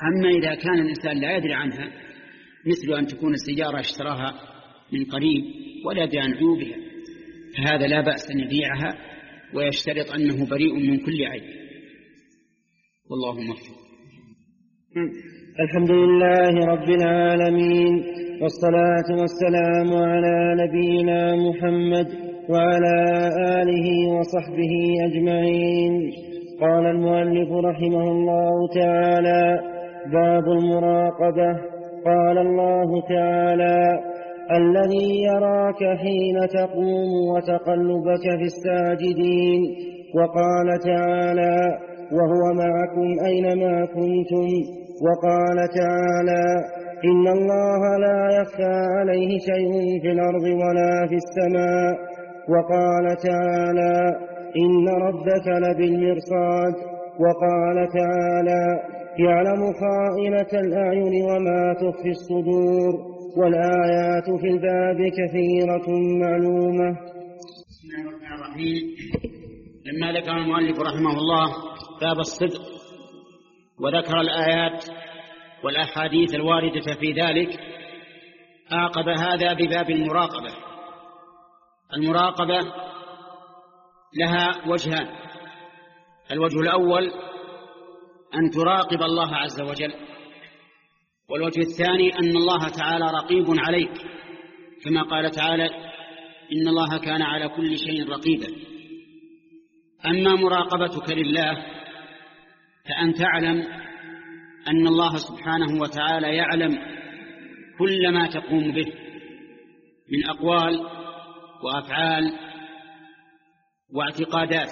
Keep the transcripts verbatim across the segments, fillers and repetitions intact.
أما إذا كان الإنسان لا يدري عنها، مثل أن تكون السيارة اشتراها من قريب ولا يدري عن عيوبها، فهذا لا بأس أن يبيعها ويشترط أنه بريء من كل عيب، والله موفق. الحمد لله رب العالمين، والصلاة والسلام على نبينا محمد وعلى آله وصحبه أجمعين. قال المؤلف رحمه الله تعالى: باب المراقبة. قال الله تعالى: الذي يراك حين تقوم وتقلبك في الساجدين. وقال تعالى: وهو معكم أينما كنتم. وقال تعالى: إن الله لا يخفى عليه شيء في الأرض ولا في السماء. وقال تعالى: إن ربك لبالمرصاد. وقال تعالى: يعلم خائنة الأعين وما تخفي الصدور. والآيات في الباب كثيرة معلومة. بسم الله الرحمن الرحيم. لما ذكر المؤلف رحمه الله باب الصدق وذكر الآيات والأحاديث الواردة في ذلك، أعقب هذا بباب المراقبة. المراقبة لها وجهان: الوجه الأول أن تراقب الله عز وجل، والوجه الثاني أن الله تعالى رقيب عليك، كما قال تعالى: إن الله كان على كل شيء رقيبا. أما مراقبتك لله فأن تعلم أن الله سبحانه وتعالى يعلم كل ما تقوم به من أقوال وأفعال واعتقادات،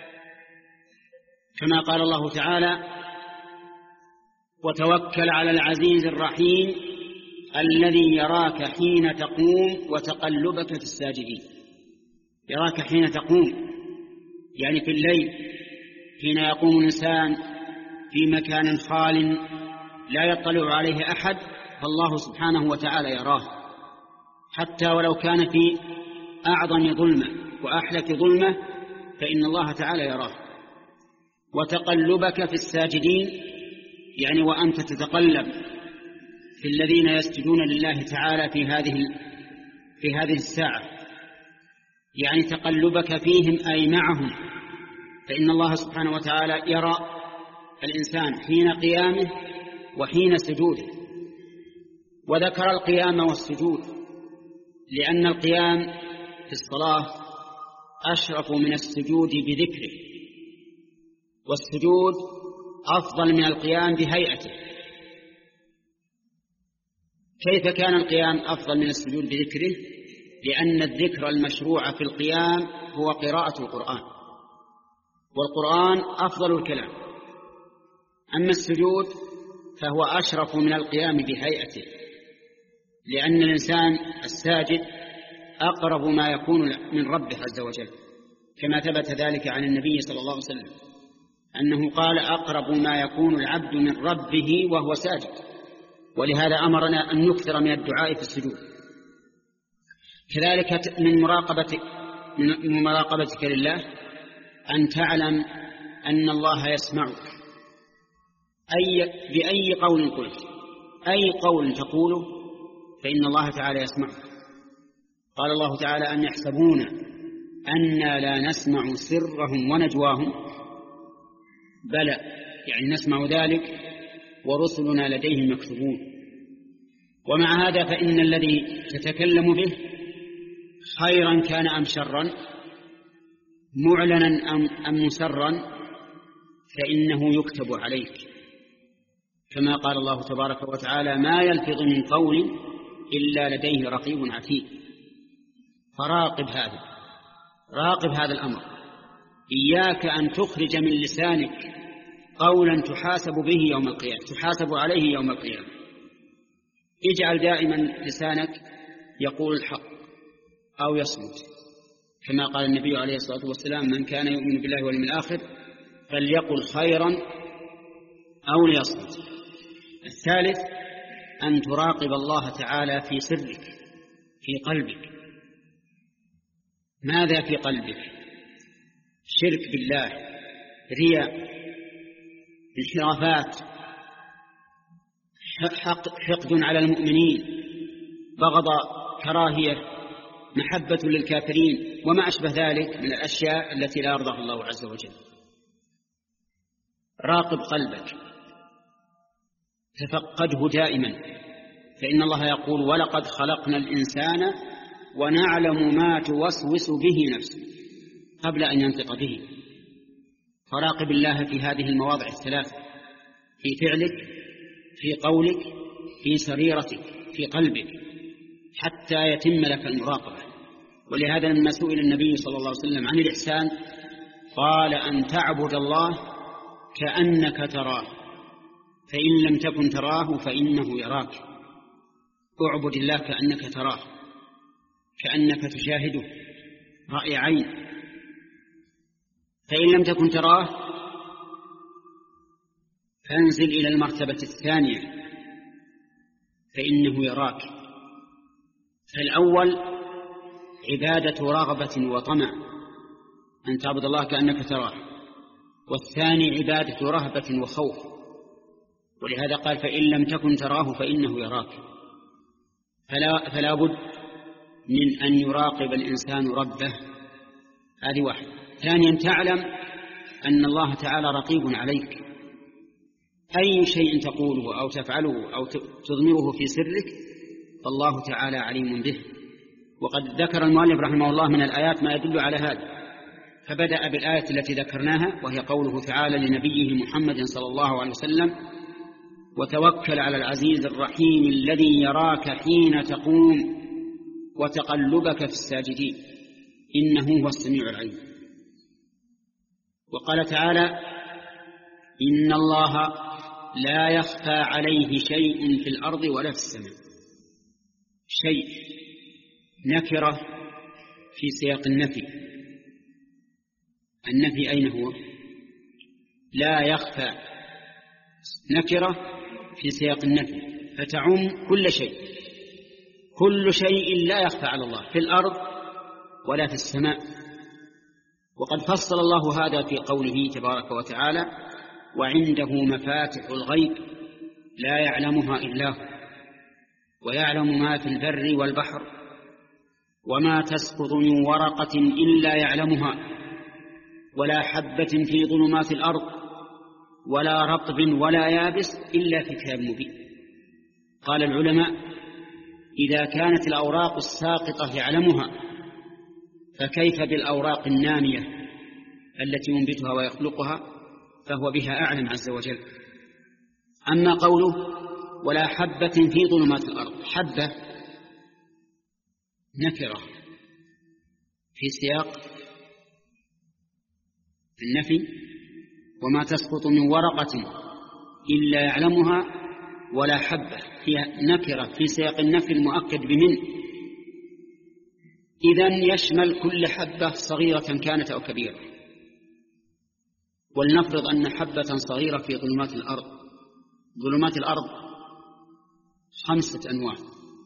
كما قال الله تعالى: وتوكل على العزيز الرحيم الذي يراك حين تقوم وتقلبك في الساجدين. يراك حين تقوم يعني في الليل، حين يقوم الإنسان في مكان خال لا يطلع عليه أحد، فالله سبحانه وتعالى يراه، حتى ولو كان في أعظم ظلمة وأحلك ظلمة فإن الله تعالى يراه. وتقلبك في الساجدين يعني وأنت تتقلب في الذين يسجدون لله تعالى في هذه في هذه الساعة، يعني تقلبك فيهم أي معهم، فإن الله سبحانه وتعالى يرى الإنسان حين قيامه وحين سجوده. وذكر القيام والسجود لأن القيام في الصلاة أشرف من السجود بذكره، والسجود أفضل من القيام بهيئته. كيف كان القيام أفضل من السجود بذكره؟ لأن الذكر المشروع في القيام هو قراءة القرآن، والقرآن أفضل الكلام. أما السجود فهو أشرف من القيام بهيئته، لأن الإنسان الساجد أقرب ما يكون من ربه عز وجل، كما ثبت ذلك عن النبي صلى الله عليه وسلم أنه قال: أقرب ما يكون العبد من ربه وهو ساجد. ولهذا أمرنا أن نكثر من الدعاء في السجود. كذلك من مراقبتك من مراقبتك لله أن تعلم أن الله يسمعك، أي بأي قول قلت، أي قول تقوله فإن الله تعالى يسمعك. قال الله تعالى: أن يحسبون أنا لا نسمع سرهم ونجواهم. بلى، يعني نسمع ذلك ورسلنا لديهم مكتوبون. ومع هذا فإن الذي تتكلم به خيرا كان أم شرا، معلنا أم, أم مسرا، فإنه يكتب عليك، كما قال الله تبارك وتعالى: ما يلفظ من قول إلا لديه رقيب عتيد. فراقب هذا، راقب هذا الأمر. إياك أن تخرج من لسانك قولا تحاسب به يوم القيامة تحاسب عليه يوم القيامة. اجعل دائما لسانك يقول الحق أو يصمت، كما قال النبي عليه الصلاة والسلام: من كان يؤمن بالله واليوم الآخر فليقل خيرا أو ليصمت. الثالث أن تراقب الله تعالى في سرك، في قلبك. ماذا في قلبك؟ شرك بالله، رياء، انحرافات، حقد على المؤمنين، بغض، كراهية، محبة للكافرين، وما أشبه ذلك من الأشياء التي لا يرضاها الله عز وجل. راقب قلبك، تفقده دائما، فإن الله يقول: ولقد خلقنا الإنسان ونعلم ما توسوس به نفسه، قبل أن ينطق به. فراقب الله في هذه المواضع الثلاثة: في فعلك، في قولك، في سريرتك، في قلبك، حتى يتم لك المراقبة. ولهذا لما سئل النبي صلى الله عليه وسلم عن الإحسان قال: أن تعبد الله كأنك تراه، فإن لم تكن تراه فإنه يراك. اعبد الله كأنك تراه، كأنك تشاهده رأي عين. فإن لم تكن تراه فانزل إلى المرتبة الثانية، فإنه يراك. فالأول عبادة رغبة وطمع، أن تعبد الله كأنك تراه، والثاني عبادة رهبة وخوف. ولهذا قال: فإن لم تكن تراه فإنه يراك. فلا, فلا بد من أن يراقب الإنسان ربه، هذه واحدة. ثانيا تعلم أن الله تعالى رقيب عليك، أي شيء تقوله أو تفعله أو تضمره في سرك فالله تعالى عليم به. وقد ذكر المؤلف رحمه الله من الآيات ما يدل على هذا، فبدأ بالآية التي ذكرناها وهي قوله تعالى لنبيه محمد صلى الله عليه وسلم: وتوكل على العزيز الرحيم الذي يراك حين تقوم وتقلبك في الساجدين إنه هو السميع العليم. وقال تعالى: إن الله لا يخفى عليه شيء في الأرض ولا في السماء. شيء نكرة في سياق النفي. النفي أين هو؟ لا يخفى، نكرة في سياق النفي فتعم كل شيء. كل شيء لا يخفى على الله في الأرض ولا في السماء. وقد فصل الله هذا في قوله تبارك وتعالى: وعنده مفاتح الغيب لا يعلمها إلا هو ويعلم ما في البر والبحر وما تسقط من ورقة إلا يعلمها ولا حبة في ظلمات الأرض ولا رطب ولا يابس إلا في كتاب مبين. قال العلماء: إذا كانت الأوراق الساقطة يعلمها فكيف بالأوراق النامية التي ينبتها ويخلقها، فهو بها أعلم عز وجل. أما قوله ولا حبة في ظلمات الأرض، حبة نكرة في سياق النفي، وما تسقط من ورقة إلا يعلمها ولا حبة فيها نكرة في سياق النفي المؤكد بمن، إذن يشمل كل حبة صغيرة كانت أو كبيرة. ولنفرض أن حبة صغيرة في ظلمات الأرض. ظلمات الأرض خمسة أنواع.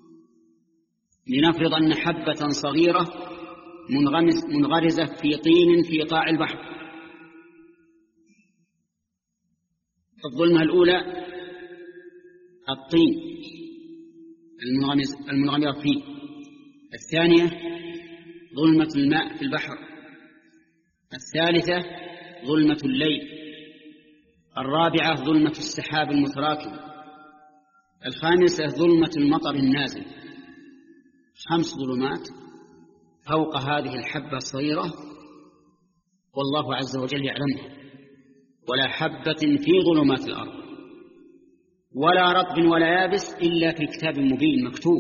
لنفرض أن حبة صغيرة منغرزة في طين في قاع البحر. الظلمة الأولى الطين المنغمر فيه. الثانية ظلمة الماء في البحر. الثالثة ظلمة الليل. الرابعة ظلمة السحاب المتراكم. الخامسة ظلمة المطر النازل. خمس ظلمات فوق هذه الحبة الصغيرة والله عز وجل يعلمها. ولا حبة في ظلمات الأرض ولا رطب ولا يابس إلا في كتاب مبين مكتوب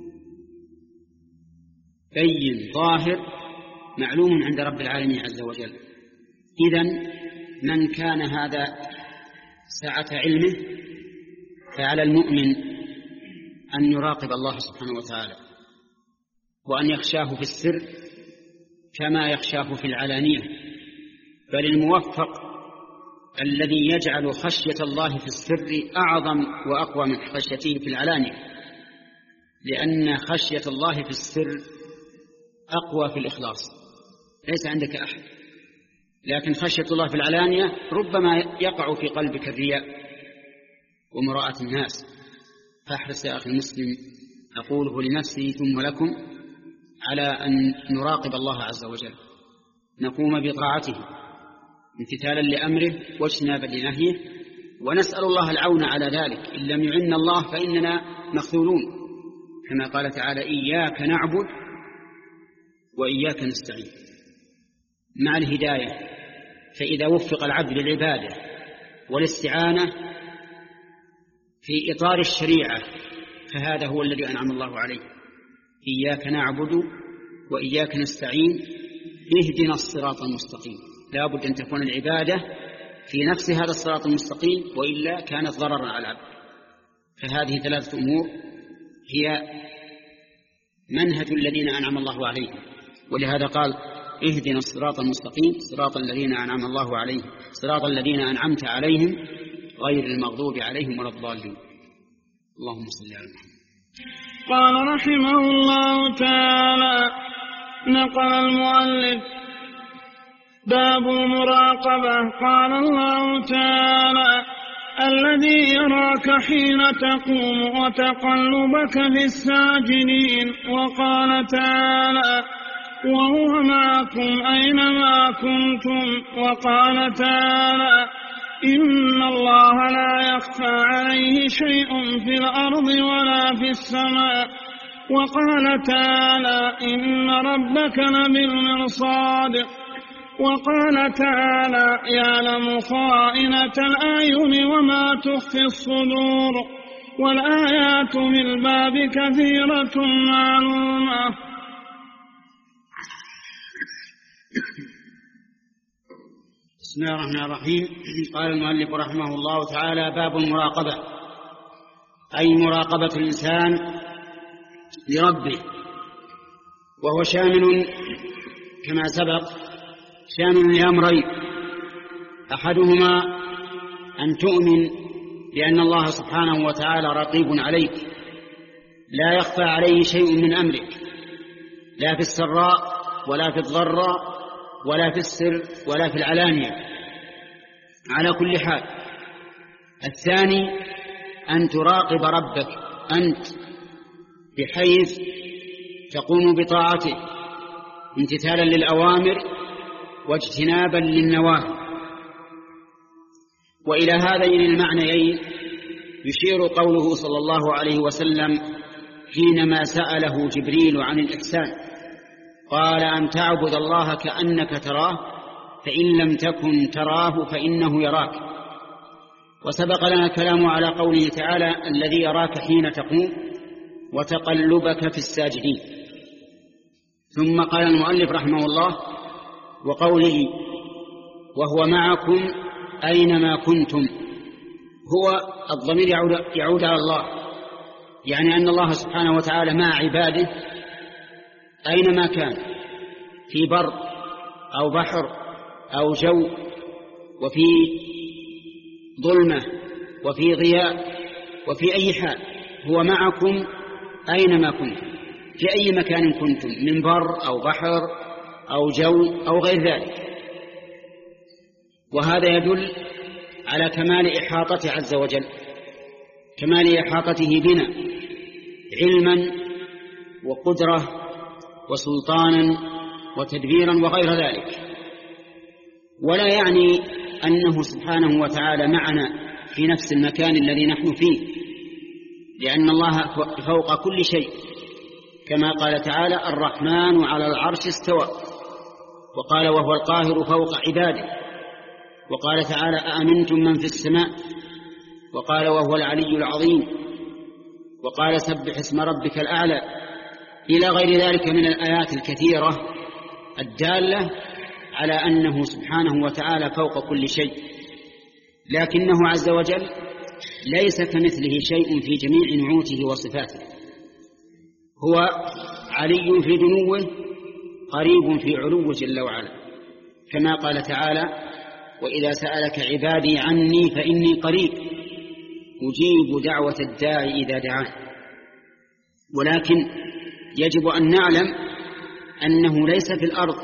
بين ظاهر معلوم عند رب العالمين عز وجل. إذن من كان هذا سعة علمه فعلى المؤمن أن يراقب الله سبحانه وتعالى وأن يخشاه في السر كما يخشاه في العلانية. بل الموفق الذي يجعل خشية الله في السر أعظم وأقوى من خشيته في العلانية، لأن خشية الله في السر أقوى في الإخلاص. ليس عندك أحد، لكن خشية الله في العلانية ربما يقع في قلبك الرياء ومراءة الناس، فاحرص يا أخي المسلم، أقوله لنفسي ثم لكم، على أن نراقب الله عز وجل، نقوم بطاعته امتثالا لأمره واجتنابا لنهيه، ونسأل الله العون على ذلك. إن لم يعن الله فإننا مخذولون، كما قال تعالى: إياك نعبد وإياك نستعين، مع الهداية. فإذا وفق العبد للعبادة والاستعانة في إطار الشريعة فهذا هو الذي أنعم الله عليه. إياك نعبد وإياك نستعين، اهدنا الصراط المستقيم. لا بد أن تكون العبادة في نفس هذا الصراط المستقيم، وإلا كانت ضررا على العبد. فهذه ثلاثة أمور هي منهج الذين أنعم الله عليهم، ولهذا قال: اهدنا الصراط المستقيم صراط الذين أنعم الله عليهم، صراط الذين أنعمت عليهم غير المغضوب عليهم ولا الضالين. اللهم صل على محمد. قال رحمه الله تعالى: نقل المؤلف: باب المراقبة. قال الله تعالى: الذي يراك حين تقوم وتقلبك في الساجدين. وقال تعالى: وهو معكم أينما كنتم. وقال تعالى: إن الله لا يخفى عليه شيء في الأرض ولا في السماء. وقال تعالى: إن ربك لبالمرصاد. وقال تعالى: يعلم خائنة الأعين وما تخفي الصدور. والآيات في الباب كثيرة معلومة. بسم الله الرحمن الرحيم. قال المؤلف رحمه الله تعالى: باب المراقبة، أي مراقبة الإنسان لربه، وهو شامل كما سبق شامل لأمرين: أحدهما أن تؤمن بأن الله سبحانه وتعالى رقيب عليك، لا يخفى عليه شيء من أمرك، لا في السراء ولا في الضراء ولا في السر ولا في العلانية، على كل حال. الثاني أن تراقب ربك أنت، بحيث تقوم بطاعته امتثالا للأوامر واجتنابا للنواهي. وإلى هذين المعنيين يشير قوله صلى الله عليه وسلم حينما سأله جبريل عن الإحسان، قال: أن تعبد الله كأنك تراه، فإن لم تكن تراه فإنه يراك. وسبق لنا الكلام على قوله تعالى: الذي يراك حين تقوم وتقلبك في الساجدين. ثم قال المؤلف رحمه الله: وقوله وهو معكم أينما كنتم، هو الضمير يعود على الله، يعني أن الله سبحانه وتعالى مع عباده أينما كان، في بر أو بحر أو جو، وفي ظلمة وفي ضياء وفي أي حال، هو معكم أينما كنتم، في أي مكان كنتم، من بر أو بحر أو جو أو غير ذلك. وهذا يدل على كمال إحاطته عز وجل، كمال إحاطته بنا علما وقدرة وسلطانا وتدبيرا وغير ذلك. ولا يعني أنه سبحانه وتعالى معنا في نفس المكان الذي نحن فيه، لأن الله فوق كل شيء، كما قال تعالى: الرحمن على العرش استوى. وقال: وهو القاهر فوق عباده. وقال تعالى: أأمنتم من في السماء. وقال: وهو العلي العظيم. وقال: سبح اسم ربك الأعلى، إلى غير ذلك من الآيات الكثيرة الدالة على أنه سبحانه وتعالى فوق كل شيء. لكنه عز وجل ليس كمثله شيء في جميع نعوته وصفاته، هو علي في دنوه قريب في علو جل وعلا، كما قال تعالى: وإذا سألك عبادي عني فإني قريب أجيب دعوة الداعي إذا دعان. ولكن يجب أن نعلم أنه ليس في الأرض،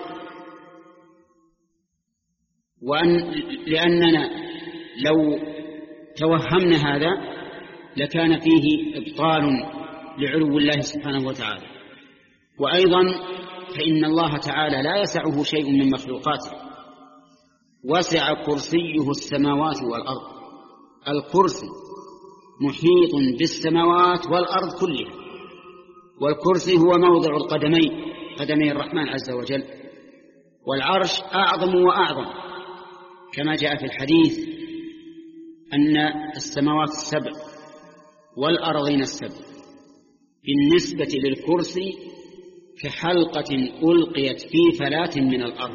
وأن لأننا لو توهمنا هذا لكان فيه إبطال لعلو الله سبحانه وتعالى. وأيضا فإن الله تعالى لا يسعه شيء من مخلوقاته، وسع كرسيه السماوات والأرض. الكرسي محيط بالسماوات والأرض كلها، والكرسي هو موضع القدمين، قدمي الرحمن عز وجل. والعرش أعظم وأعظم، كما جاء في الحديث أن السماوات السبع والأرضين السبع بالنسبة للكرسي كحلقة ألقيت في فلاة من الأرض.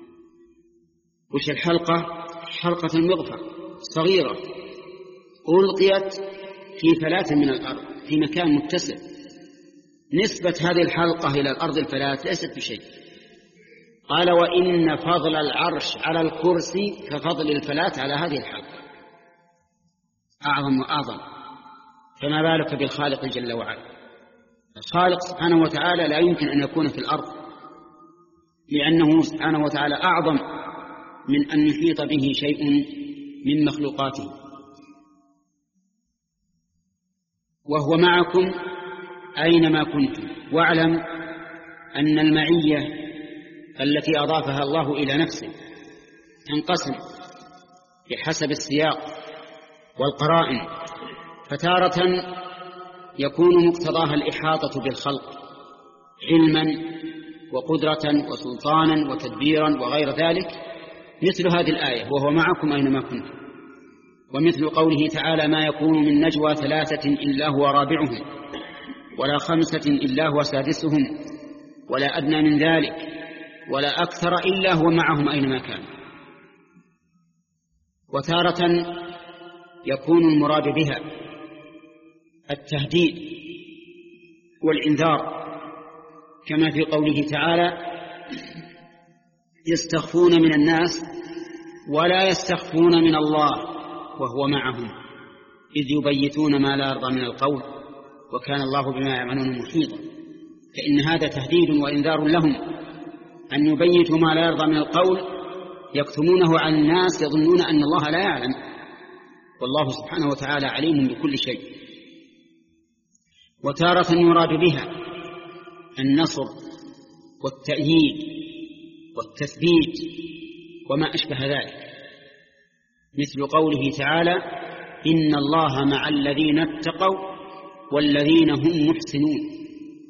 وش الحلقة؟ حلقة مغفر صغيرة ألقيت في فلاة من الأرض في مكان متسع. نسبة هذه الحلقة إلى الأرض الفلاة ليست بشيء. قال: وإن فضل العرش على الكرسي كفضل الفلاة على هذه الحلقة، أعظم وأعظم. فما بالك بالخالق جل وعلا؟ الخالق سبحانه وتعالى لا يمكن أن يكون في الأرض، لأنه سبحانه وتعالى أعظم من أن يحيط به شيء من مخلوقاته. وهو معكم أينما كنتم. واعلم أن المعية التي أضافها الله إلى نفسه تنقسم بحسب السياق والقرائن، فتارة يكون مقتضاها الإحاطة بالخلق علما وقدرة وسلطانا وتدبيرا وغير ذلك، مثل هذه الآية: وهو معكم أينما كنتم. ومثل قوله تعالى: ما يكون من نجوى ثلاثة إلا هو رابعهم ولا خمسة إلا هو سادسهم ولا أدنى من ذلك ولا أكثر إلا هو معهم أينما كان. وتارة يكون المراد بها التهديد والإنذار، كما في قوله تعالى: يستخفون من الناس ولا يستخفون من الله وهو معهم إذ يبيتون ما لا يرضى من القول وكان الله بما يعملون محيطا. فإن هذا تهديد وإنذار لهم أن يبيتوا ما لا يرضى من القول، يكتمونه عن الناس يظنون أن الله لا يعلم، والله سبحانه وتعالى عليم بكل شيء. وتارة يراد بها النصر والتأييد والتثبيت وما أشبه ذلك، مثل قوله تعالى: إن الله مع الذين اتقوا والذين هم محسنون.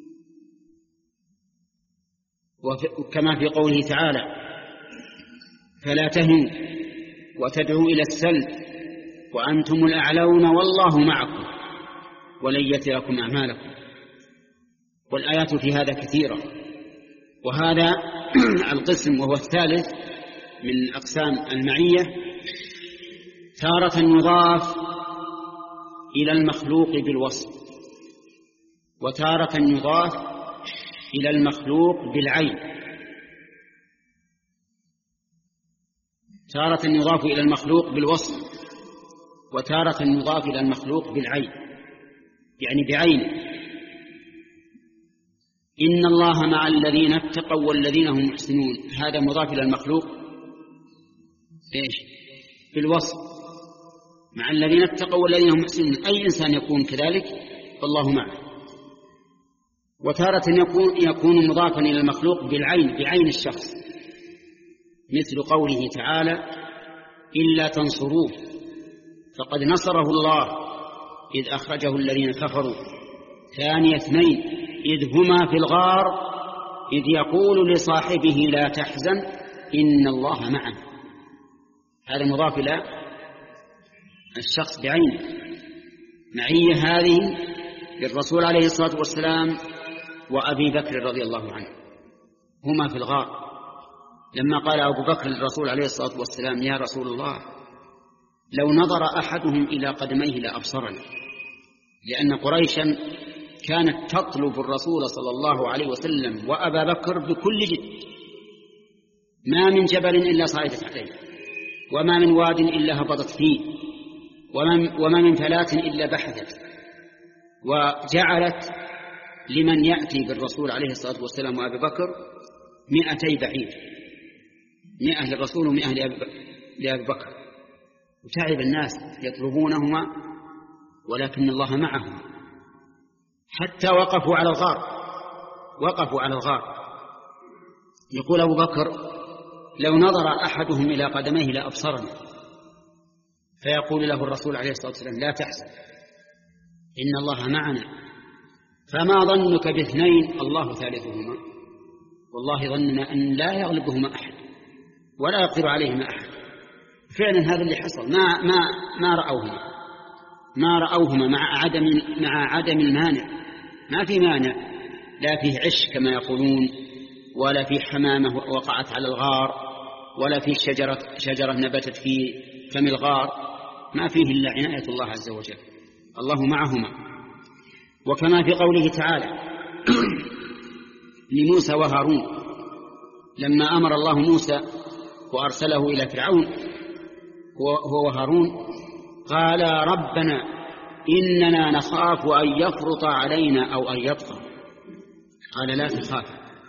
وكما في قوله تعالى: فلا تهنوا وتدعوا إلى السلم وأنتم الأعلون والله معكم ولن يتركم أعمالكم. والآيات في هذا كثيرة. وهذا القسم وهو الثالث من أقسام المعية تارة يضاف إلى المخلوق بالوصف، وتارة يضاف إلى المخلوق بالعين. تارة يضاف إلى المخلوق بالوصف، وتارة يضاف إلى المخلوق بالعين، يعني بعينه. إن الله مع الذين اتقوا والذين هم محسنون، هذا مضاف إلى المخلوق إيش؟ بالوصف، مع الذين اتقوا والذين هم محسنون. أي إنسان يكون كذلك فالله معه. وتارة يكون, يكون مضافا إلى المخلوق بالعين، بعين الشخص، مثل قوله تعالى: إلا تنصروه فقد نصره الله إذ أخرجه الذين كفروا ثاني اثنين إذ هما في الغار إذ يقول لصاحبه لا تحزن إن الله معه. هذا مضاف إلى الشخص بعينه. معية هذه للرسول عليه الصلاة والسلام وأبي بكر رضي الله عنه، هما في الغار. لما قال أبو بكر للرسول عليه الصلاة والسلام: يا رسول الله، لو نظر أحدهم إلى قدميه لأبصرني، لأن قريشا كانت تطلب الرسول صلى الله عليه وسلم وأبا بكر بكل جد، ما من جبل إلا صعدت عليه، وما من واد إلا هبطت فيه، وما من فلاة إلا بحثت، وجعلت لمن يأتي بالرسول عليه الصلاة والسلام وأبي بكر مئتي بعير، مئة للرسول ومئة لأبي بكر. وتعب الناس يطلبونهما ولكن الله معهم حتى وقفوا على الغار وقفوا على الغار. يقول أبو بكر: لو نظر أحدهم إلى قدميه لأبصرنا. فيقول له الرسول عليه الصلاة والسلام: لا تحزن، إن الله معنا. فما ظنك باثنين الله ثالثهما؟ والله ظننا أن لا يغلبهما أحد ولا يقدر عليهما أحد. فعلا هذا اللي حصل، ما ما ما رأوهما ما رأوهما مع عدم مع عدم المانع. ما في مانع، لا فيه عش كما يقولون، ولا في حمامة وقعت على الغار، ولا في شجرة شجرة نبتت في فم الغار. ما فيه إلا عناية الله عز وجل، الله معهما. وكما في قوله تعالى لموسى وهارون لما أمر الله موسى وأرسله إلى فرعون هو وهارون: قال ربنا إننا نخاف أن يفرط علينا أو أن يطغى. قال: لا تخاف،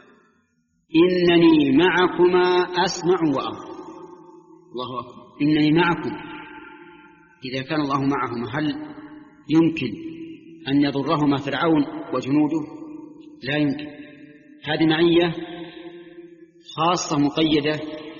إنني معكما أسمع وأرى. الله أكبر، إنني معكم. إذا كان الله معهما هل يمكن أن يضرهما فرعون وجنوده؟ لا يمكن. هذه معية خاصة مقيدة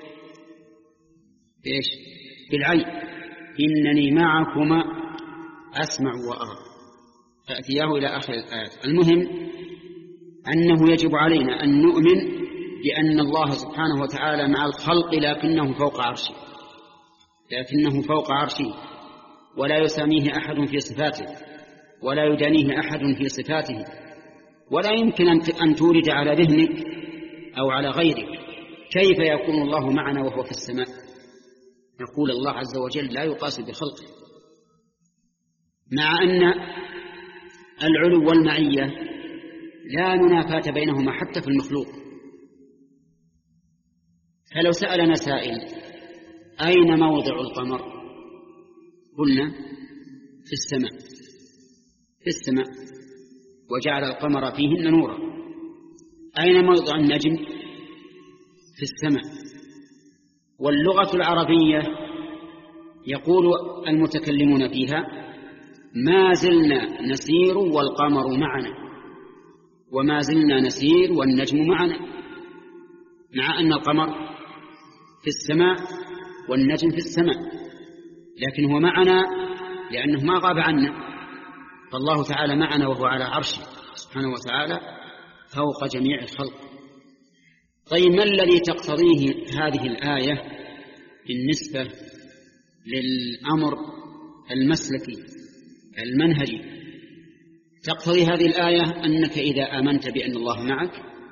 بإيش؟ بالعين. إنني معكما أسمع وأرى، فأتياه إلى آخر الآيات. المهم أنه يجب علينا أن نؤمن بأن الله سبحانه وتعالى مع الخلق، لكنه فوق عرشه لكنه فوق عرشه ولا يساميه أحد في صفاته، ولا يدانيه أحد في صفاته. ولا يمكن أن تورد على ذهنك أو على غيرك كيف يكون الله معنا وهو في السماء. يقول الله عز وجل: لا يقاس بخلقه. مع أن العلو والمعية لا منافاة بينهما حتى في المخلوق. فلو سألنا سائل: أين موضع القمر؟ قلنا: في السماء في السماء وجعل القمر فيهن نورا. أين موضع النجم؟ في السماء. واللغة العربية يقول المتكلمون فيها: ما زلنا نسير والقمر معنا، وما زلنا نسير والنجم معنا. مع أن القمر في السماء والنجم في السماء، لكن هو معنا لأنه ما غاب عنا. فالله تعالى معنا وهو على عرشه سبحانه وتعالى فوق جميع الخلق. طيب، ما الذي تقتضيه هذه الآية بالنسبة للأمر المسلكي المنهجي؟ تقتضي هذه الآية أنك إذا آمنت بأن الله معك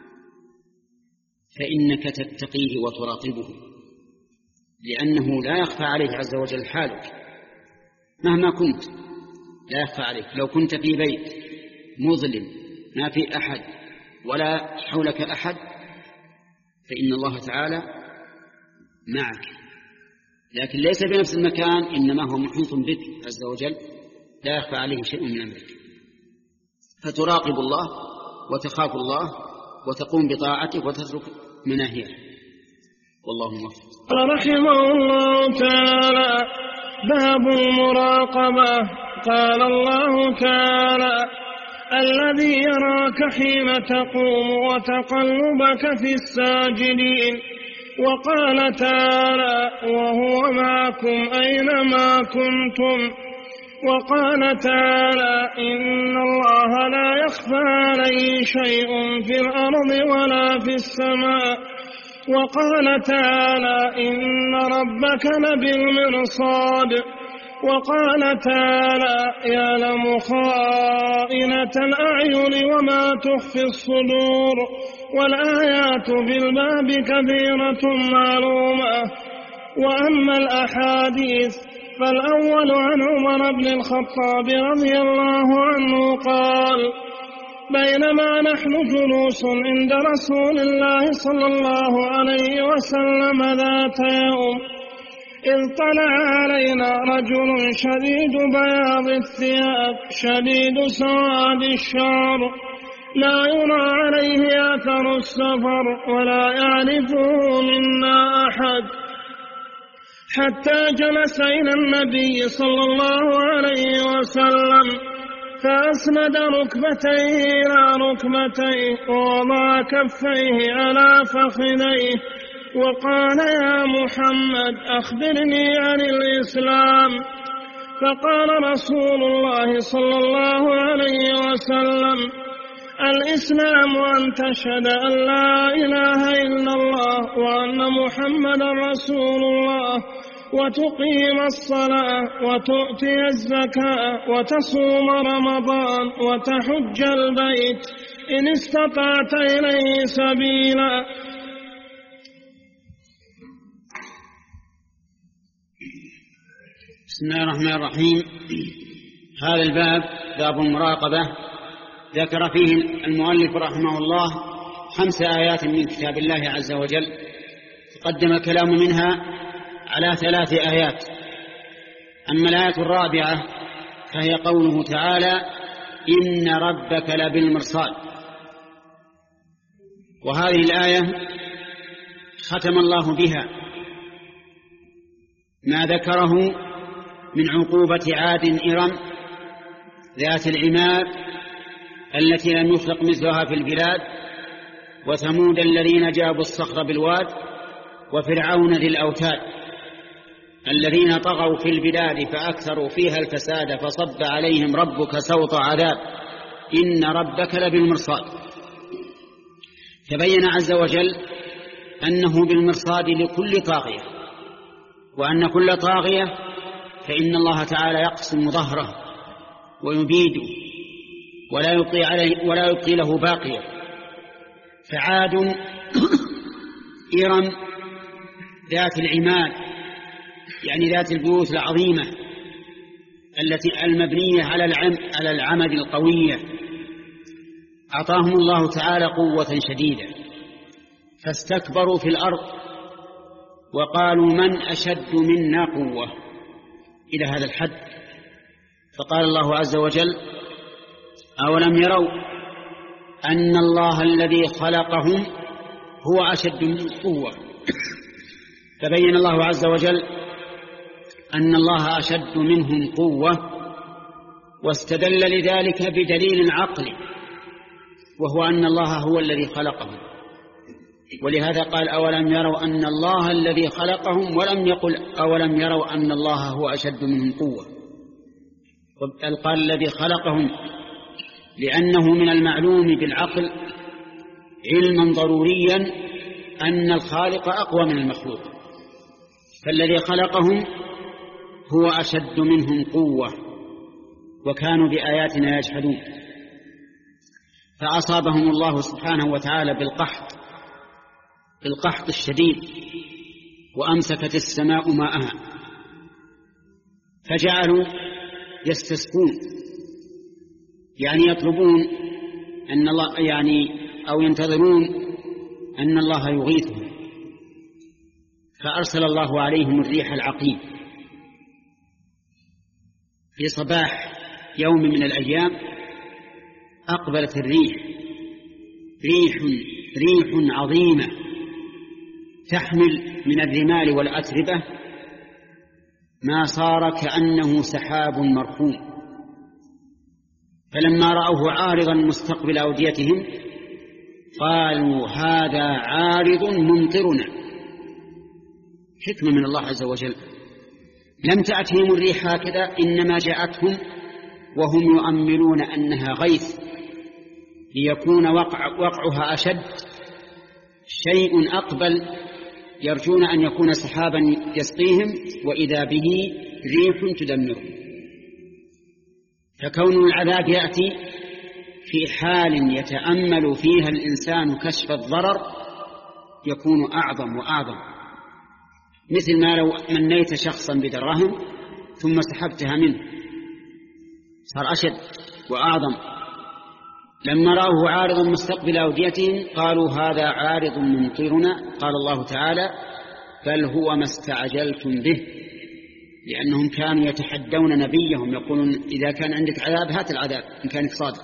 فإنك تتقيه وتراقبه، لأنه لا يخفى عليه عز وجل حالك مهما كنت، لا يخفى عليك. لو كنت في بيت مظلم ما في أحد ولا حولك أحد فإن الله تعالى معك، لكن ليس بنفس المكان، إنما هو محيط بك عز وجل، لا يخفى عليه شيء من أمرك. فتراقب الله وتخاف الله وتقوم بطاعته وتترك مناهيه. والله موفق. قال رحمه الله تعالى: باب المراقبة. قال الله تعالى: الذي يراك حين تقوم وتقلبك في الساجدين. وقال تعالى: وهو معكم أينما كنتم. وقال تعالى: إن الله لا يخفى عليه شيء في الأرض ولا في السماء. وقال تعالى: إن ربك لبالمرصاد. وقال تعالى: يعلم خائنة الأعين وما تخفي الصدور. والآيات بالباب كثيرة معلومة. وأما الأحاديث فالأول عن عمر بن الخطاب رضي الله عنه قال: بينما نحن جلوس عند رسول الله صلى الله عليه وسلم ذات يوم إذ طلع علينا رجل شديد بياض الثياب شديد سواد الشعر لا يرى عليه أثر السفر ولا يعرفه منا أحد، حتى جلس إلى النبي صلى الله عليه وسلم فأسند ركبتيه إلى ركبتيه ووضع كفيه على فخذيه وقال: يا محمد أخبرني عن الإسلام. فقال رسول الله صلى الله عليه وسلم: الإسلام أن تشهد أن لا إله إلا الله وأن محمدا رسول الله وتقيم الصلاة وتؤتي الزكاة وتصوم رمضان وتحج البيت إن استطعت إليه سبيلا. بسم الله الرحمن الرحيم. هذا الباب باب المراقبة ذكر فيه المؤلف رحمه الله خمس آيات من كتاب الله عز وجل، تقدم الكلام منها على ثلاث آيات. أما الآية الرابعة فهي قوله تعالى: إن ربك لبالمرصاد. وهذه الآية ختم الله بها ما ذكره من عقوبة عاد إرم ذات العماد التي لم يخلق مثلها في البلاد، وثمود الذين جابوا الصخر بالواد، وفرعون ذي الأوتاد الذين طغوا في البلاد فأكثروا فيها الفساد فصب عليهم ربك سوط عذاب إن ربك لبالمرصاد. تبين عز وجل أنه بالمرصاد لكل طاغية، وأن كل طاغية فإن الله تعالى يقسم ظهره ويبيده ولا يبقي عليه ولا يبقي له باقية. فعاد إرم ذات العماد يعني ذات البيوت العظيمة التي المبنية على العمد على العمد القوية، أعطاهم الله تعالى قوة شديدة فاستكبروا في الأرض وقالوا: من أشد منا قوة، إلى هذا الحد. فقال الله عز وجل: أولم يروا أن الله الذي خلقهم هو أشد منهم قوة. فبين الله عز وجل أن الله أشد منهم قوة، واستدل لذلك بدليل عقلي، وهو أن الله هو الذي خلقهم. ولهذا قال: أولم يروا أن الله الذي خلقهم، ولم يقل أولم يروا أن الله هو أشد منهم قوة. قال الذي خلقهم لأنه من المعلوم بالعقل علما ضروريا أن الخالق أقوى من المخلوق، فالذي خلقهم هو أشد منهم قوة، وكانوا بآياتنا يجحدون. فأصابهم الله سبحانه وتعالى بالقحط بالقحط الشديد، وأمسكت السماء ماءها، فجعلوا يستسقون، يعني يطلبون أن الله يعني أو ينتظرون أن الله يغيثهم. فأرسل الله عليهم الريح العقيم في صباح يوم من الأيام. أقبلت الريح ريح ريح عظيمة تحمل من الرمال والأتربة ما صار كأنه سحاب مركوم. فلما رأوه عارضا مستقبل أوديتهم قالوا: هذا عارض ممطرنا. حكمة من الله عز وجل، لم تأتهم الريح هكذا، إنما جاءتهم وهم يؤملون أنها غيث ليكون وقع وقعها أشد، شيء أقبل يرجون أن يكون سحابا يسقيهم، وإذا به ريح تدمرهم. فكون العذاب يأتي في حال يتأمل فيها الإنسان كشف الضرر يكون أعظم وأعظم، مثل ما لو منيت شخصا بدراهم ثم سحبتها منه صار أشد وأعظم. لما رأوه عارضا مستقبل أوديتهم قالوا: هذا عارض ممطرنا. قال الله تعالى: بل هو ما استعجلتم به، لأنهم كانوا يتحدون نبيهم يقولون: إذا كان عندك عذاب هات العذاب إن كانك صادق.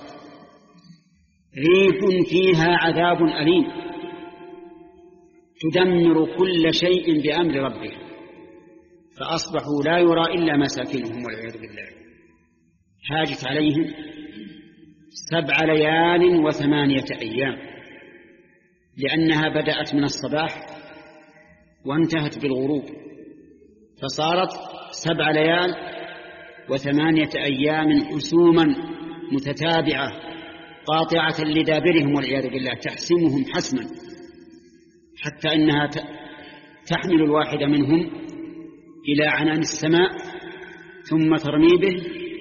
ريح فيها عذاب أليم، تدمر كل شيء بأمر ربها. فأصبحوا لا يرى إلا مساكنهم والعياذ بالله. حاجت عليهم سبع ليال وثمانية أيام، لأنها بدأت من الصباح وانتهت بالغروب، فصارت سبع ليال وثمانية أيام حسوما متتابعة قاطعة لدابرهم والعياذ بالله، تحسمهم حسما حتى إنها تحمل الواحد منهم إلى عنان السماء ثم ترمي به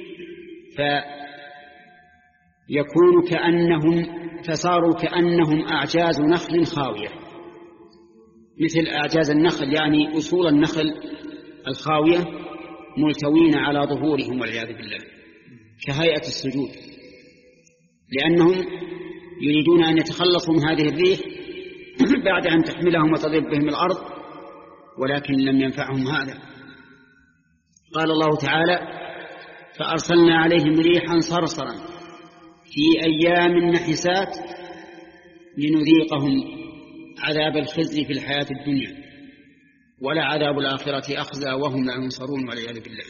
فيكون كأنهم فصاروا كأنهم أعجاز نخل خاوية، مثل أعجاز النخل يعني أصول النخل الخاوية ملتوين على ظهورهم والعياذ بالله كهيئة السجود، لأنهم يريدون أن يتخلصوا من هذه الريح بعد أن تحملهم وتضرب بهم الأرض، ولكن لم ينفعهم هذا. قال الله تعالى: فأرسلنا عليهم ريحا صرصرا في أيام نحسات لنذيقهم عذاب الخزي في الحياة الدنيا ولا عذاب الآخرة أخزى وهم لا ينصرون والعياذ بالله.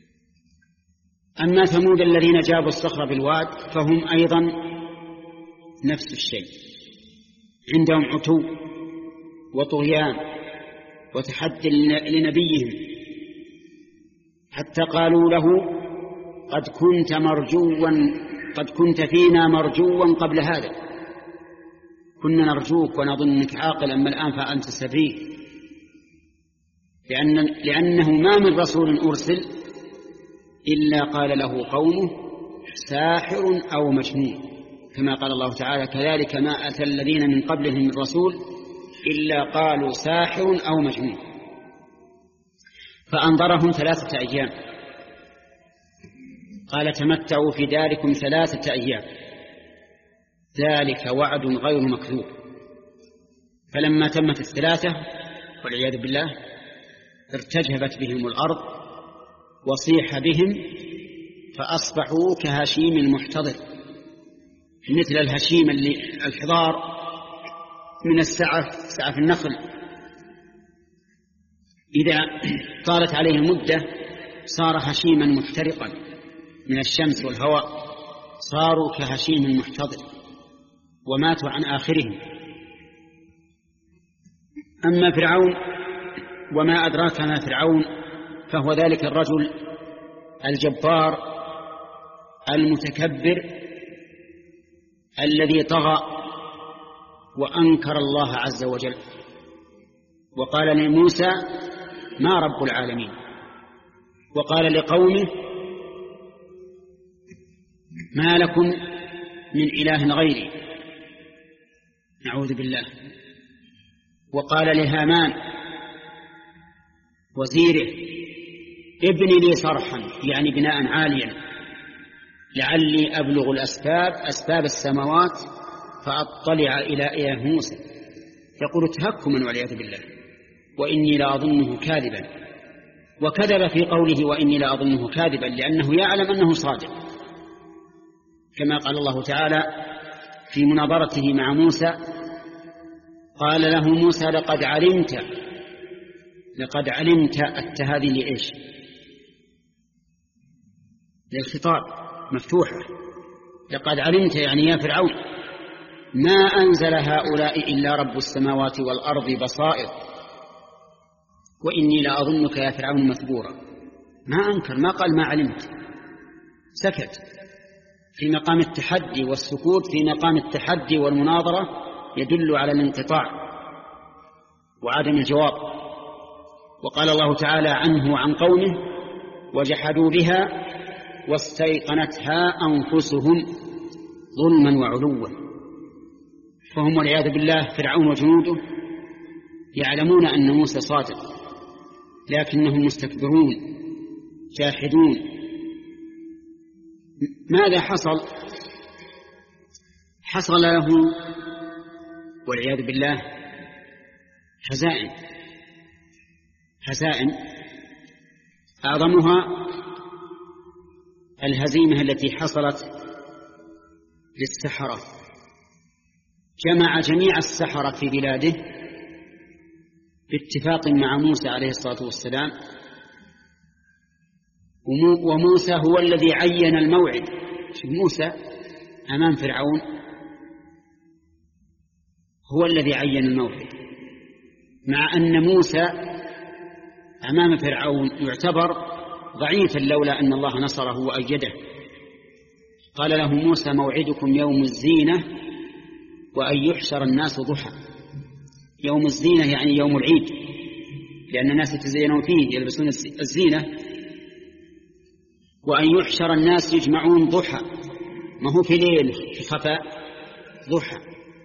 أما ثمود الذين جابوا الصخر بالواد فهم أيضا نفس الشيء، عندهم عتو وطغيان وتحدي لنبيهم، حتى قالوا له: قد كنت مرجوا قد كنت فينا مرجوا قبل هذا، كنا نرجوك ونظنك عاقل، أما الآن فأنت سفيه، لأن لأنه ما من رسول أرسل إلا قال له قومه ساحر أو مجنون، كما قال الله تعالى: كذلك ما أتى الذين من قبلهم من رسول إلا قالوا ساحر أو مجنون. فأنظرهم ثلاثة أيام، قال: تمتعوا في داركم ثلاثة أيام ذلك وعد غير مكذوب. فلما تمت الثلاثة والعياذ بالله ارتجفت بهم الأرض وصيح بهم فأصبحوا كهشيم المحتضر، مثل الهشيم اللي الحضار من السعف، سعف النخل، إذا طالت عليه مدة صار هشيما محترقا من الشمس والهواء، صاروا كهشيم محتضر وماتوا عن آخرهم. أما فرعون وما أدراك ما فرعون، فهو ذلك الرجل الجبار المتكبر الذي طغى وأنكر الله عز وجل، وقال لموسى: ما رب العالمين، وقال لقومه: ما لكم من إله غيري، نعوذ بالله. وقال لهامان وزيره: ابني لي صرحا، يعني بناء عاليا، لعلي أبلغ الأسباب أسباب السماوات فأطلع إلى إله موسى. يقول تهكما والعياذ بالله، وإني لأظنه كاذبا، وكذب في قوله وإني لأظنه كاذبا لأنه يعلم أنه صادق، كما قال الله تعالى في مناظرته مع موسى: قال له موسى: لقد علمت لقد علمت التهادي لإيش؟ للخطاب مفتوحة، لقد علمت يعني يا فرعون ما أنزل هؤلاء إلا رب السماوات والأرض بصائر، وإني لأظنك يا فرعون مثبورا. ما أنكر، ما قال ما علمت، سكت في مقام التحدي، والسكوت في مقام التحدي والمناظرة يدل على الانقطاع وعدم الجواب. وقال الله تعالى عنه وعن قومه: وجحدوا بها واستيقنتها أنفسهم ظلما وعلوا. فهم والعياذ بالله فرعون وجنوده يعلمون أن موسى صادق، لكنهم مستكبرون جاحدون. ماذا حصل؟ حصل له والعياذ بالله هزائم هزائم أعظمها الهزيمة التي حصلت للسحرة. جمع جميع السحرة في بلاده باتفاق مع موسى عليه الصلاة والسلام وموسى هو الذي عين الموعد. شوف موسى أمام فرعون هو الذي عين الموعد، مع أن موسى أمام فرعون يعتبر ضعيفا لولا أن الله نصره وأيده. قال له موسى موعدكم يوم الزينة وأن يحشر الناس ضحى. يوم الزينة يعني يوم العيد، لأن الناس يتزينون فيه يلبسون الزينة. وأن يحشر الناس يجمعون ضحى، ما هو في ليل في خفاء، ضحى.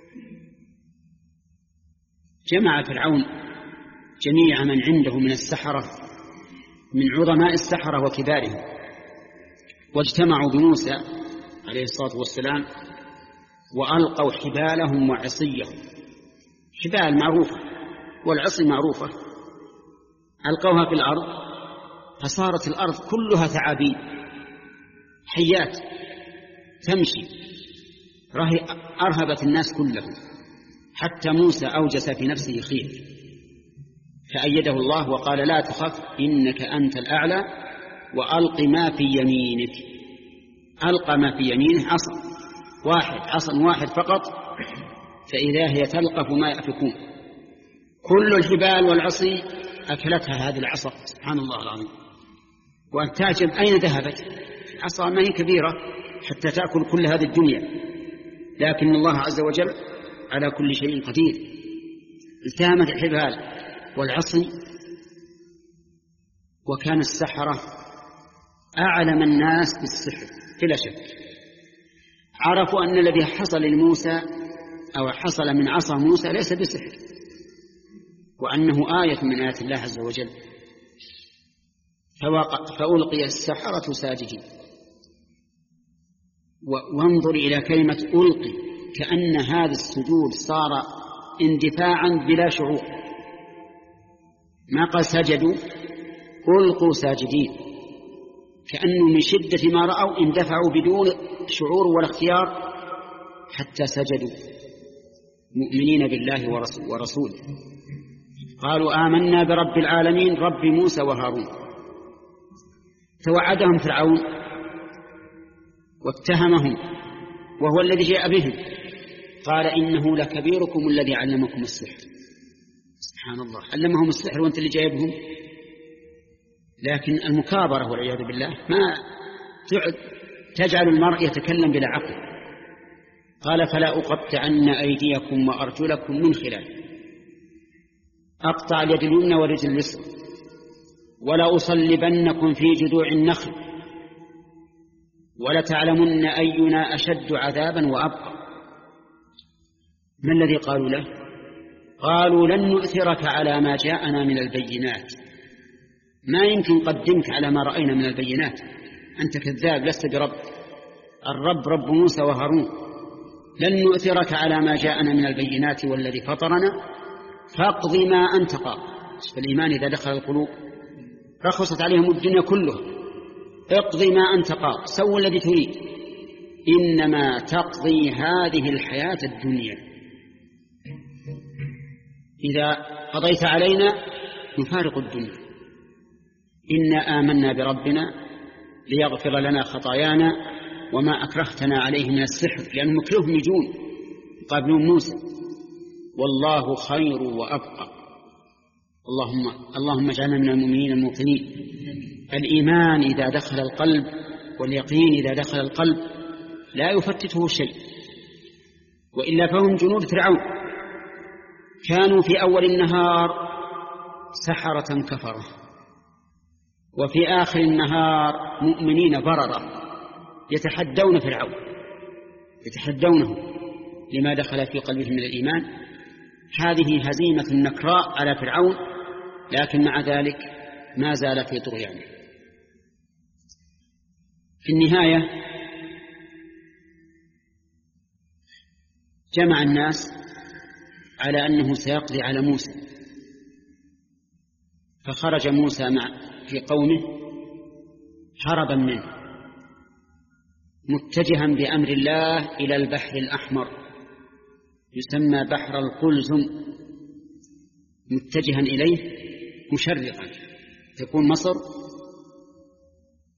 جمع فرعون جميع من عنده من السحرة، من عظماء السحرة وكبارهم، واجتمعوا بموسى عليه الصلاة والسلام وألقوا حبالهم وعصيهم. حبال معروفة والعصي معروفة، ألقوها في الأرض فصارت الأرض كلها ثعابين حيات تمشي، أرهبت الناس كلهم، حتى موسى أوجس في نفسه خيف، فأيده الله وقال لا تخف إنك أنت الأعلى وألق ما في يمينك. ألقى ما في يمينه عصا واحد، عصا واحد فقط، فإذا هي تلقف ما يأفكون. كل الحبال والعصي أكلتها هذه العصا، سبحان الله العظيم. وأن تعجب أين ذهبت؟ عصا ما هي كبيرة حتى تأكل كل هذه الدنيا، لكن الله عز وجل على كل شيء قدير. التهمت الحبال والعصي. وكان السحرة أعلم الناس بالسحر بلا شك. عرفوا أن الذي حصل لموسى أو حصل من عصا موسى ليس بسحر، وأنه آية من آيات الله عز وجل. فألقي السحرة ساجدين. وانظر إلى كلمة ألقي، كأن هذا السجود صار اندفاعا بلا شعور، ما قال سجدوا، ألقوا ساجدين، كأنه من شدة ما رأوا اندفعوا بدون شعور ولا اختيار حتى سجدوا مؤمنين بالله ورسوله. قالوا آمنا برب العالمين رب موسى وهارون. توعدهم فرعون واتهمهم وهو الذي جاء بهم، قال إنه لكبيركم الذي علمكم السحر. سبحان الله، علمهم السحر وانت اللي جايبهم. لكن المكابرة والعياذ بالله ما تجعل المرء يتكلم بلا عقل. قال فلا أقطعن أيديكم وأرجلكم من خلاف. أقطع اليد اليمنى والرجل اليسرى، ولا أصلبنكم في جذوع النخل، ولتعلمن أينا أشد عذابا وأبقى. ما الذي قالوا له؟ قالوا لن نؤثرك على ما جاءنا من البينات. ما يمكن قدمك على ما رأينا من البينات، أنت كذاب لست برب. الرب رب موسى وهارون. لن نؤثرك على ما جاءنا من البينات والذي فطرنا فاقض ما أنت قاض. فالإيمان إذا دخل القلوب رخصت عليهم الدنيا كلها. اقض ما أنت قاض، سووا الذي تريد، إنما تقضي هذه الحياة الدنيا. إذا قضيت علينا نفارق الدنيا. إنا آمنا بربنا ليغفر لنا خطايانا وما أكرهتنا عليه من السحر، لأنهم مكرهم يجون يقابلون موسى. والله خير وأبقى. اللهم اللهم اجعلنا من المؤمنين الموقنين. الإيمان إذا دخل القلب واليقين إذا دخل القلب لا يفتته شيء، وإلا فهم جنود فرعون، كانوا في أول النهار سحرة كفرة، وفي آخر النهار مؤمنين بررة يتحدون فرعون، يتحدونه لما دخل في قلبهم من الإيمان. هذه هزيمة نكراء على فرعون، لكن مع ذلك ما زال في طغيانه. في النهاية جمع الناس على أنه سيقضي على موسى، فخرج موسى مع في قومه هربا منه متجها بأمر الله إلى البحر الأحمر يسمى بحر القلزم، متجها إليه مشرقا، تكون مصر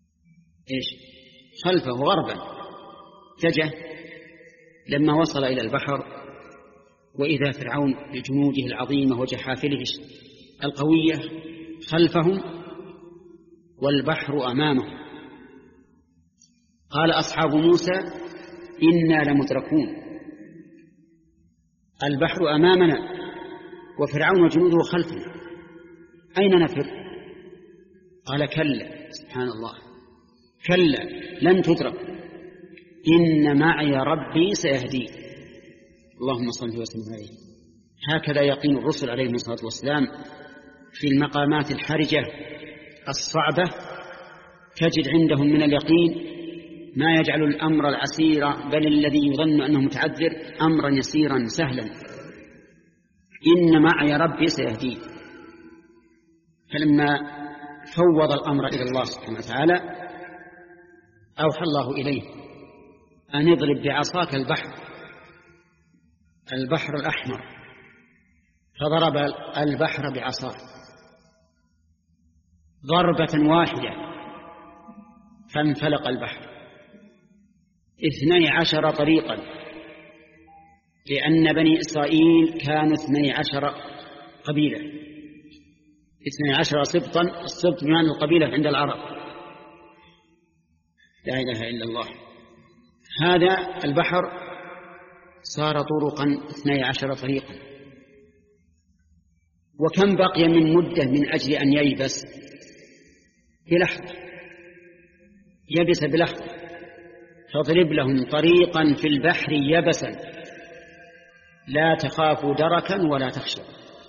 إيش خلفه غربا اتجه لما وصل إلى البحر، وإذا فرعون بجنوده العظيمة وجحافله القوية خلفهم والبحر أمامهم. قال أصحاب موسى إنا لمدركون، البحر أمامنا وفرعون وجنوده خلفنا، أين نفر؟ قال كلا، سبحان الله، كلا لن تدرك، إن معي ربي سيهدي. اللهم صل وسلم عليه. هكذا يقين الرسل عليهم الصلاة والسلام في المقامات الحرجة الصعبة، تجد عندهم من اليقين ما يجعل الأمر العسير بل الذي يظن أنه متعذر أمرا يسيرا سهلا. إن معي ربي سيهدي. فلما فوض الأمر إلى الله سبحانه وتعالى أوحى الله إليه أن اضرب بعصاك البحر البحر الأحمر، فضرب البحر بعصاه ضربة واحدة فانفلق البحر اثني عشر طريقا، لأن بني إسرائيل كانوا اثني عشر قبيلة، اثني عشر سبطا، السبط بمعنى القبيلة عند العرب، لا إله إلا الله. هذا البحر صار طرقا اثني عشر طريقا. وكم بقي من مدة من أجل أن ييبس؟ بلحظة، يبس بلحظة. فاضرب لهم طريقا في البحر يبسا لا تخاف دركا ولا تخشى.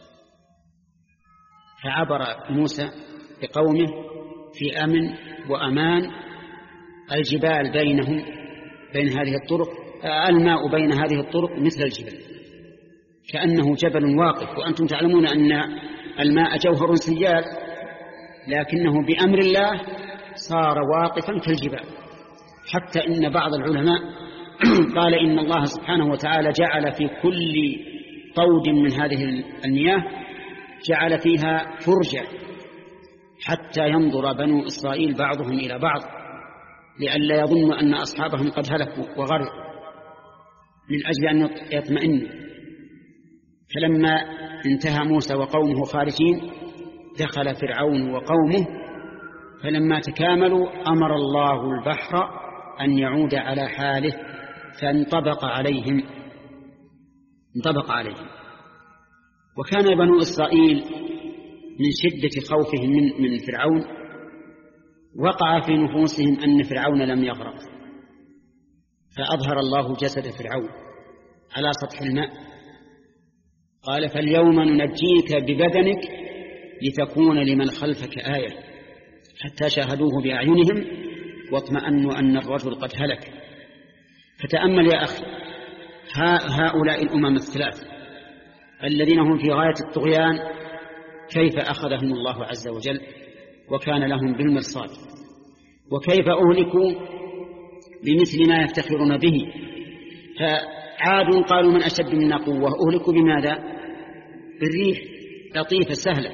فعبر موسى بقومه في أمن وأمان، الجبال بينهم بين هذه الطرق، الماء بين هذه الطرق مثل الجبال كأنه جبل واقف. وأنتم تعلمون أن الماء جوهر سيال، لكنه بأمر الله صار واقفا كالجبال. حتى إن بعض العلماء قال إن الله سبحانه وتعالى جعل في كل طود من هذه المياه جعل فيها فرجة حتى ينظر بنو إسرائيل بعضهم إلى بعض، لئلا يظنوا أن أصحابهم قد هلكوا وغرقوا، من أجل أن يطمئنوا. فلما انتهى موسى وقومه خارجين دخل فرعون وقومه، فلما تكاملوا أمر الله البحر أن يعود على حاله فانطبق عليهم انطبق عليهم. وكان بنو إسرائيل من شدة خوفهم من, من فرعون وقع في نفوسهم أن فرعون لم يغرق، فأظهر الله جسد فرعون على سطح الماء، قال فاليوم ننجيك ببدنك لتكون لمن خلفك آية، حتى شاهدوه بأعينهم واطمأنوا أن الرجل قد هلك. فتأمل يا أخي هؤلاء الأمم الثلاث الذين هم في غاية الطغيان كيف أخذهم الله عز وجل وكان لهم بالمرصاد، وكيف أهلكوا بمثل ما يفتخرون به. فعاد قالوا من أشد منا قوة، أهلكوا بماذا؟ بالريح لطيفة سهلة.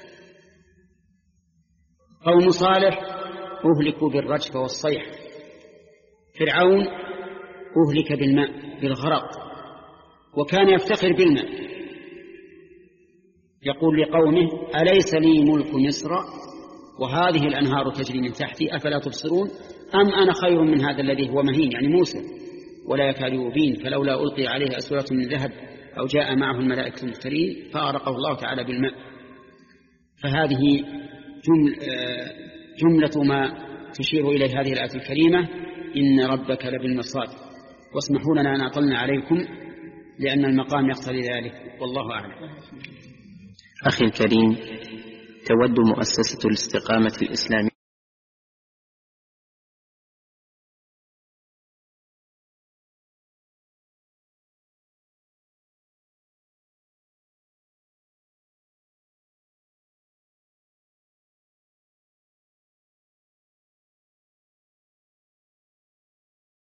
قوم صالح أهلكوا بالرجف والصيح. فرعون أهلك بالماء بالغرق، وكان يفتخر بالماء، يقول لقومه أليس لي ملك مصر وهذه الأنهار تجري من تحتي أفلا تبصرون أم أنا خير من هذا الذي هو مهين، يعني موسى ولا يكاد يبين، فلولا ألقي عليه أسورة من ذهب أو جاء معه الملائكة المقترنين فأرقه الله تعالى بالماء. فهذه جمل جملة ما تشير إليه هذه الآية الكريمة إن ربك لبالمرصاد. واسمحوا لنا أن أطلنا عليكم لأن المقام يقتضي ذلك، والله أعلم. أخي الكريم، تود مؤسسة الاستقامة الإسلامية